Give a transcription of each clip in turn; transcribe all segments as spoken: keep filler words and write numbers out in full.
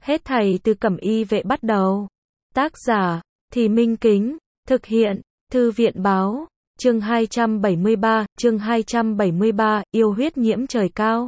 Hết thảy từ Cẩm Y Vệ bắt đầu. Tác giả, Thì Minh Kính, thực hiện, Thư viện báo, chương hai trăm bảy mươi ba, chương hai trăm bảy mươi ba, yêu huyết nhiễm trời cao.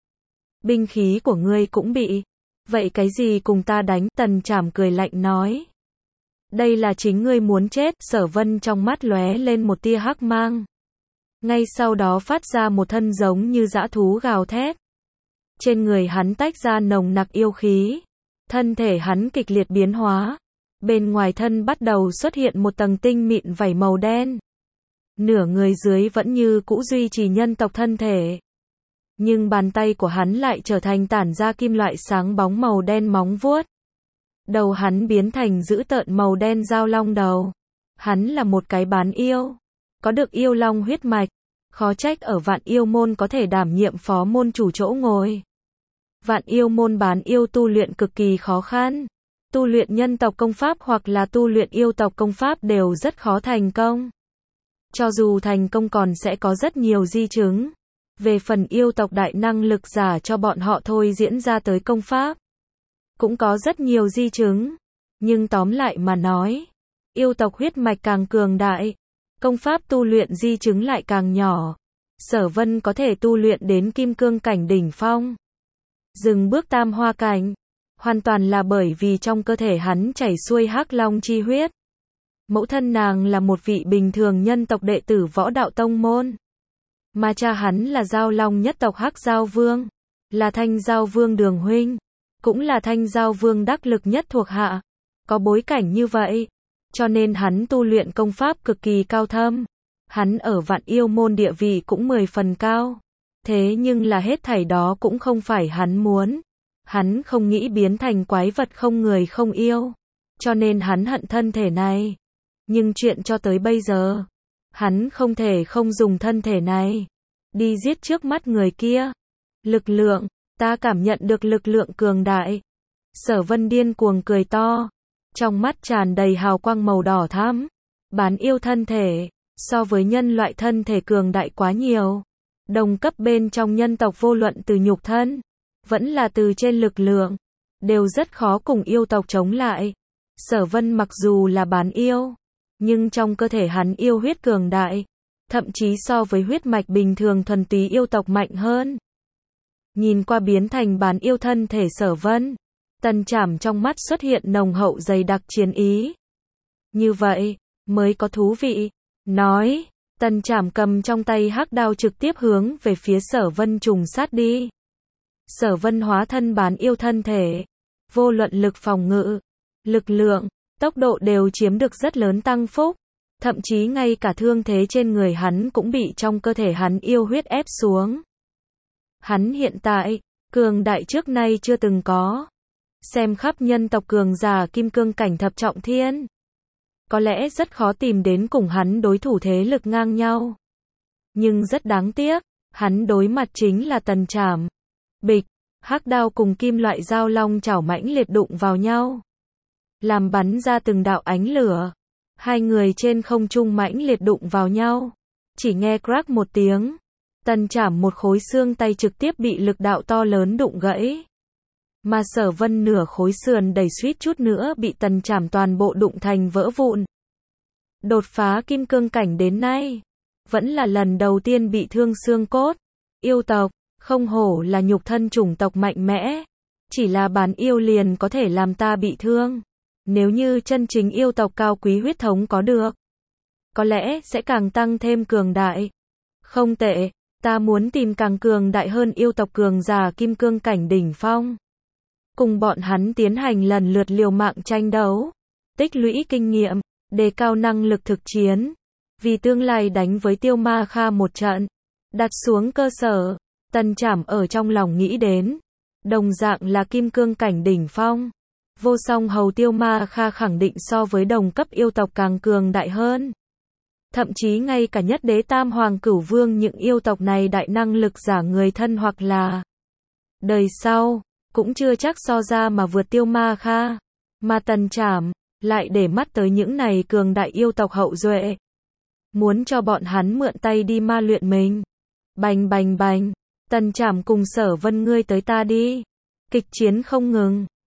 Binh khí của ngươi cũng bị. Vậy cái gì cùng ta đánh? Tần Trảm cười lạnh nói. Đây là chính ngươi muốn chết. Sở Vân trong mắt lóe lên một tia hắc mang. Ngay sau đó phát ra một thân giống như dã thú gào thét. Trên người hắn tách ra nồng nặc yêu khí. Thân thể hắn kịch liệt biến hóa. Bên ngoài thân bắt đầu xuất hiện một tầng tinh mịn vảy màu đen. Nửa người dưới vẫn như cũ duy trì nhân tộc thân thể. Nhưng bàn tay của hắn lại trở thành tản ra kim loại sáng bóng màu đen móng vuốt. Đầu hắn biến thành dữ tợn màu đen dao long đầu. Hắn là một cái bán yêu. Có được yêu long huyết mạch. Khó trách ở Vạn Yêu Môn có thể đảm nhiệm phó môn chủ chỗ ngồi. Vạn Yêu Môn bán yêu tu luyện cực kỳ khó khăn. Tu luyện nhân tộc công pháp hoặc là tu luyện yêu tộc công pháp đều rất khó thành công. Cho dù thành công còn sẽ có rất nhiều di chứng. Về phần yêu tộc đại năng lực giả cho bọn họ thôi diễn ra tới công pháp. Cũng có rất nhiều di chứng. Nhưng tóm lại mà nói. Yêu tộc huyết mạch càng cường đại. Công pháp tu luyện di chứng lại càng nhỏ. Sở Vân có thể tu luyện đến kim cương cảnh đỉnh phong. Dừng bước tam hoa cảnh. Hoàn toàn là bởi vì trong cơ thể hắn chảy xuôi hắc long chi huyết. Mẫu thân nàng là một vị bình thường nhân tộc đệ tử võ đạo tông môn. Mà cha hắn là Giao Long nhất tộc Hắc Giao Vương. Là Thanh Giao Vương Đường huynh. Cũng là Thanh Giao Vương đắc lực nhất thuộc hạ. Có bối cảnh như vậy. Cho nên hắn tu luyện công pháp cực kỳ cao thâm. Hắn ở Vạn Yêu Môn địa vị cũng mười phần cao. Thế nhưng là hết thảy đó cũng không phải hắn muốn. Hắn không nghĩ biến thành quái vật không người không yêu. Cho nên hắn hận thân thể này. Nhưng chuyện cho tới bây giờ. Hắn không thể không dùng thân thể này. Đi giết trước mắt người kia. Lực lượng. Ta cảm nhận được lực lượng cường đại. Sở Vân điên cuồng cười to. Trong mắt tràn đầy hào quang màu đỏ thắm. Bán yêu thân thể. So với nhân loại thân thể cường đại quá nhiều. Đồng cấp bên trong nhân tộc vô luận từ nhục thân. Vẫn là từ trên lực lượng. Đều rất khó cùng yêu tộc chống lại. Sở Vân mặc dù là bán yêu. Nhưng trong cơ thể hắn yêu huyết cường đại. Thậm chí so với huyết mạch bình thường thuần túy yêu tộc mạnh hơn. Nhìn qua biến thành bán yêu thân thể Sở Vân. Tần Trảm trong mắt xuất hiện nồng hậu dày đặc chiến ý. Như vậy, mới có thú vị. Nói, Tần Trảm cầm trong tay hắc đao trực tiếp hướng về phía Sở Vân trùng sát đi. Sở Vân hóa thân bán yêu thân thể. Vô luận lực phòng ngự, lực lượng, tốc độ đều chiếm được rất lớn tăng phúc. Thậm chí ngay cả thương thế trên người hắn cũng bị trong cơ thể hắn yêu huyết ép xuống. Hắn hiện tại, cường đại trước nay chưa từng có. Xem khắp nhân tộc cường giả kim cương cảnh thập trọng thiên. Có lẽ rất khó tìm đến cùng hắn đối thủ thế lực ngang nhau. Nhưng rất đáng tiếc, hắn đối mặt chính là Tần Trảm. Bịch, hắc đao cùng kim loại dao long chảo mãnh liệt đụng vào nhau. Làm bắn ra từng đạo ánh lửa. Hai người trên không trung mãnh liệt đụng vào nhau. Chỉ nghe crack một tiếng. Tần Trảm một khối xương tay trực tiếp bị lực đạo to lớn đụng gãy. Mà Sở Vân nửa khối sườn đầy suýt chút nữa bị Tần Trảm toàn bộ đụng thành vỡ vụn. Đột phá kim cương cảnh đến nay. Vẫn là lần đầu tiên bị thương xương cốt. Yêu tộc, không hổ là nhục thân chủng tộc mạnh mẽ. Chỉ là bán yêu liền có thể làm ta bị thương. Nếu như chân chính yêu tộc cao quý huyết thống có được. Có lẽ sẽ càng tăng thêm cường đại. Không tệ, ta muốn tìm càng cường đại hơn yêu tộc cường giả kim cương cảnh đỉnh phong. Cùng bọn hắn tiến hành lần lượt liều mạng tranh đấu. Tích lũy kinh nghiệm, đề cao năng lực thực chiến. Vì tương lai đánh với Tiêu Ma Kha một trận. Đặt xuống cơ sở, Tần Trảm ở trong lòng nghĩ đến. Đồng dạng là kim cương cảnh đỉnh phong. Vô song hầu Tiêu Ma Kha khẳng định so với đồng cấp yêu tộc càng cường đại hơn. Thậm chí ngay cả nhất đế tam hoàng cửu vương những yêu tộc này đại năng lực giả người thân hoặc là đời sau, cũng chưa chắc so ra mà vượt Tiêu Ma Kha. Mà Tần Trảm, lại để mắt tới những này cường đại yêu tộc hậu duệ. Muốn cho bọn hắn mượn tay đi ma luyện mình. Bành bành bành, Tần Trảm cùng Sở Vân ngươi tới ta đi. Kịch chiến không ngừng.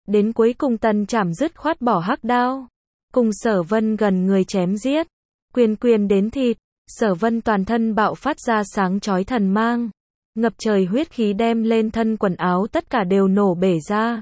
Đến cuối cùng Tần Trảm dứt khoát bỏ hắc đao, cùng Sở Vân gần người chém giết, quyền quyền đến thịt, Sở Vân toàn thân bạo phát ra sáng chói thần mang, ngập trời huyết khí đem lên thân quần áo tất cả đều nổ bể ra,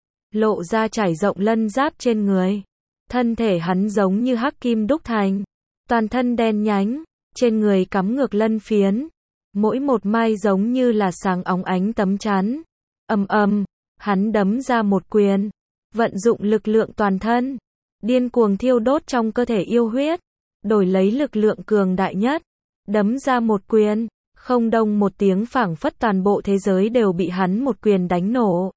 lộ ra trải rộng lân giáp trên người. Thân thể hắn giống như hắc kim đúc thành, toàn thân đen nhánh, trên người cắm ngược lân phiến, mỗi một mai giống như là sáng óng ánh tấm chắn. Ầm ầm, hắn đấm ra một quyền, vận dụng lực lượng toàn thân, điên cuồng thiêu đốt trong cơ thể yêu huyết, đổi lấy lực lượng cường đại nhất, đấm ra một quyền, không đông một tiếng phảng phất toàn bộ thế giới đều bị hắn một quyền đánh nổ.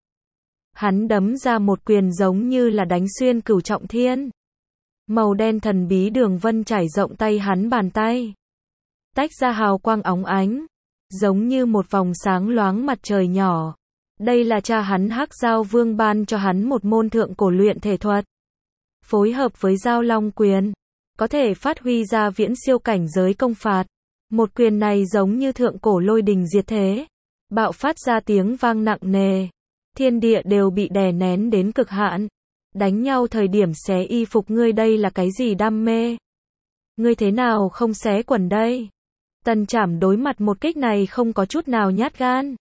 Hắn đấm ra một quyền giống như là đánh xuyên cửu trọng thiên. Màu đen thần bí đường vân trải rộng tay hắn bàn tay, tách ra hào quang óng ánh, giống như một vòng sáng loáng mặt trời nhỏ. Đây là cha hắn Hắc Giao Vương ban cho hắn một môn thượng cổ luyện thể thuật. Phối hợp với Giao Long quyền, có thể phát huy ra viễn siêu cảnh giới công phạt. Một quyền này giống như thượng cổ lôi đình diệt thế, bạo phát ra tiếng vang nặng nề. Thiên địa đều bị đè nén đến cực hạn. Đánh nhau thời điểm xé y phục ngươi đây là cái gì đam mê? Ngươi thế nào không xé quần đây? Tần Trảm đối mặt một kích này không có chút nào nhát gan.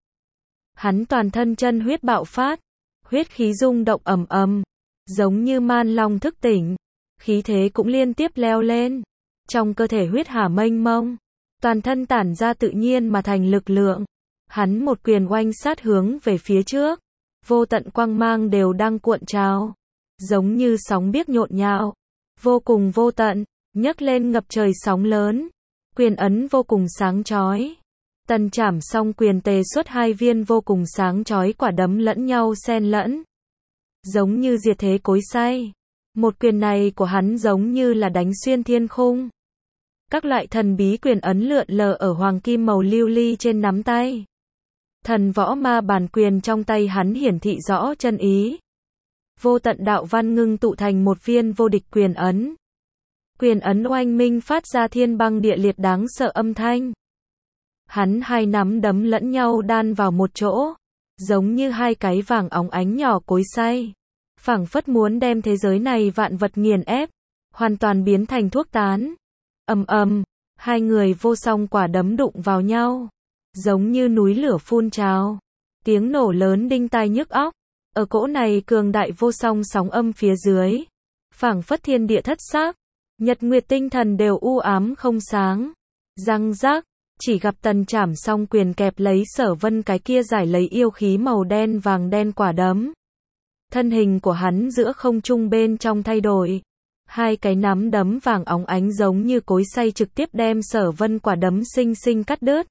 Hắn toàn thân chân huyết bạo phát, huyết khí rung động ầm ầm, giống như man long thức tỉnh, khí thế cũng liên tiếp leo lên. Trong cơ thể huyết hà mênh mông, toàn thân tản ra tự nhiên mà thành lực lượng. Hắn một quyền oanh sát hướng về phía trước, vô tận quang mang đều đang cuộn trào, giống như sóng biếc nhộn nhạo, vô cùng vô tận, nhấc lên ngập trời sóng lớn. Quyền ấn vô cùng sáng chói. Tần Trảm song quyền tề xuất hai viên vô cùng sáng chói quả đấm lẫn nhau xen lẫn, giống như diệt thế cối xay. Một quyền này của hắn giống như là đánh xuyên thiên khung. Các loại thần bí quyền ấn lượn lờ ở hoàng kim màu lưu ly trên nắm tay. Thần võ ma bản quyền trong tay hắn hiển thị rõ chân ý. Vô tận đạo văn ngưng tụ thành một viên vô địch quyền ấn. Quyền ấn oanh minh phát ra thiên băng địa liệt đáng sợ âm thanh. Hắn hai nắm đấm lẫn nhau đan vào một chỗ, giống như hai cái vàng óng ánh nhỏ cối xay, phảng phất muốn đem thế giới này vạn vật nghiền ép, hoàn toàn biến thành thuốc tán. Ầm ầm, hai người vô song quả đấm đụng vào nhau, giống như núi lửa phun trào, tiếng nổ lớn đinh tai nhức óc. Ở cỗ này cường đại vô song sóng âm phía dưới, phảng phất thiên địa thất sắc, nhật nguyệt tinh thần đều u ám không sáng. Răng rác, chỉ gặp Tần Trảm song quyền kẹp lấy Sở Vân cái kia giải lấy yêu khí màu đen vàng đen quả đấm. Thân hình của hắn giữa không trung bên trong thay đổi, hai cái nắm đấm vàng óng ánh giống như cối xay trực tiếp đem Sở Vân quả đấm xinh xinh cắt đứt.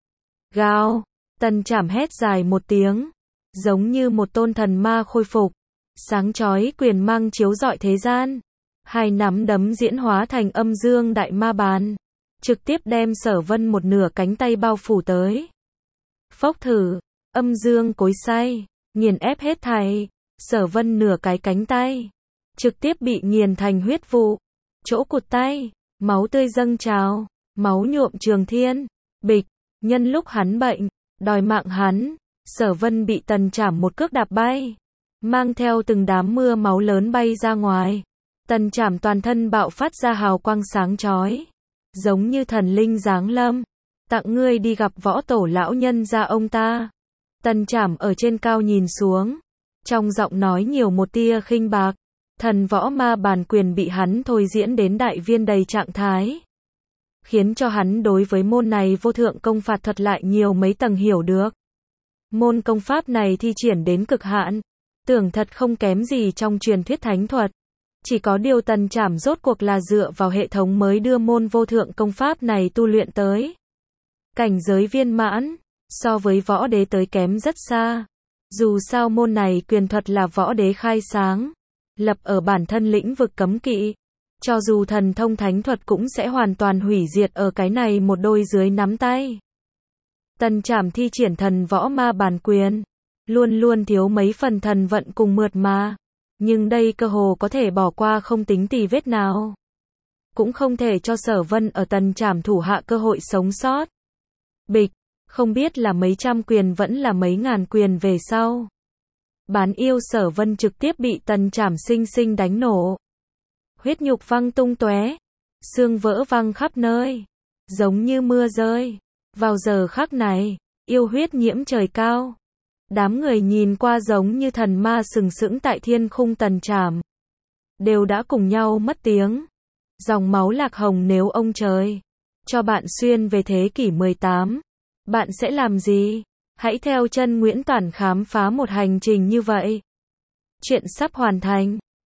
Gào, Tần Trảm hét dài một tiếng, giống như một tôn thần ma khôi phục, sáng chói quyền mang chiếu rọi thế gian. Hai nắm đấm diễn hóa thành âm dương đại ma bàn, trực tiếp đem Sở Vân một nửa cánh tay bao phủ tới. Phốc thử, âm dương cối xay, nghiền ép hết thảy. Sở Vân nửa cái cánh tay trực tiếp bị nghiền thành huyết vụ, chỗ cụt tay, máu tươi dâng trào, máu nhuộm trường thiên. Bịch, nhân lúc hắn bệnh, đòi mạng hắn, Sở Vân bị Tần Trảm một cước đạp bay, mang theo từng đám mưa máu lớn bay ra ngoài. Tần Trảm toàn thân bạo phát ra hào quang sáng chói, giống như thần linh giáng lâm, tặng ngươi đi gặp võ tổ lão nhân gia ông ta. Tần Trảm ở trên cao nhìn xuống, trong giọng nói nhiều một tia khinh bạc. Thần võ ma bản quyền bị hắn thôi diễn đến đại viên đầy trạng thái, khiến cho hắn đối với môn này vô thượng công phạt thuật lại nhiều mấy tầng hiểu được. Môn công pháp này thi triển đến cực hạn, tưởng thật không kém gì trong truyền thuyết thánh thuật. Chỉ có điều Tần Trảm rốt cuộc là dựa vào hệ thống mới đưa môn vô thượng công pháp này tu luyện tới cảnh giới viên mãn, so với võ đế tới kém rất xa. Dù sao môn này quyền thuật là võ đế khai sáng, lập ở bản thân lĩnh vực cấm kỵ, cho dù thần thông thánh thuật cũng sẽ hoàn toàn hủy diệt ở cái này một đôi dưới nắm tay. Tần Trảm thi triển thần võ ma bản quyền, luôn luôn thiếu mấy phần thần vận cùng mượt mà, nhưng đây cơ hồ có thể bỏ qua không tính tì vết nào, cũng không thể cho Sở Vân ở Tần Trảm thủ hạ cơ hội sống sót. Bịch, không biết là mấy trăm quyền vẫn là mấy ngàn quyền về sau, Bán yêu Sở Vân trực tiếp bị Tần Trảm sinh sinh đánh nổ. Huyết nhục văng tung tóe, xương vỡ văng khắp nơi, giống như mưa rơi. Vào giờ khắc này, yêu huyết nhiễm trời cao. Đám người nhìn qua giống như thần ma sừng sững tại thiên khung Tần Trảm, đều đã cùng nhau mất tiếng. Dòng máu lạc hồng, nếu ông trời cho bạn xuyên về thế kỷ mười tám, bạn sẽ làm gì? Hãy theo chân Nguyễn Toản khám phá một hành trình như vậy. Chuyện sắp hoàn thành.